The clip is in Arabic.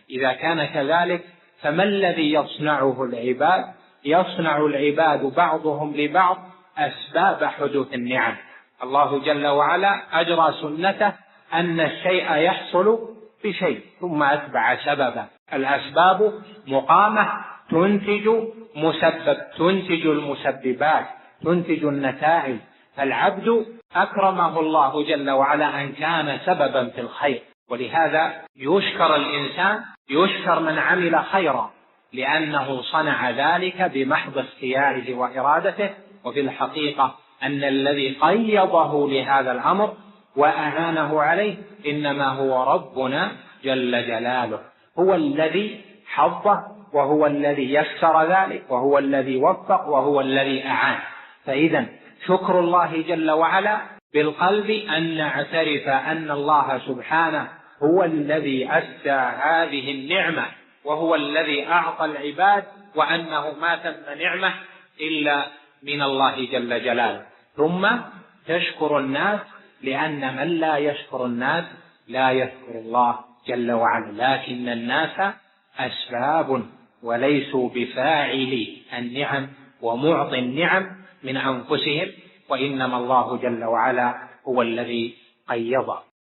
إذا كان كذلك فما الذي يصنعه العباد؟ يصنع العباد بعضهم لبعض أسباب حدوث النعم. الله جل وعلا أجرى سنته أن الشيء يحصل بشيء ثم أتبع سببا. الأسباب مقامة تنتج مسبب، تنتج المسببات، تنتج النتائج. فالعبد أكرمه الله جل وعلا أن كان سببا في الخير، ولهذا يشكر الإنسان، يشكر من عمل خيرا لأنه صنع ذلك بمحض اختياره وإرادته. وفي الحقيقة أن الذي قيضه لهذا الأمر وأعانه عليه إنما هو ربنا جل جلاله، هو الذي حظه وهو الذي يسر ذلك وهو الذي وفق وهو الذي أعان. فإذا شكر الله جل وعلا بالقلب أن نعترف أن الله سبحانه هو الذي أسدى هذه النعمة وهو الذي أعطى العباد، وأنه ما تم نعمة إلا من الله جل جلاله. ثم تشكر الناس، لأن من لا يشكر الناس لا يشكر الله جل وعلا. لكن الناس أسباب وليسوا بفاعلي النعم ومعطي النعم من أنفسهم، وإنما الله جل وعلا هو الذي قيض.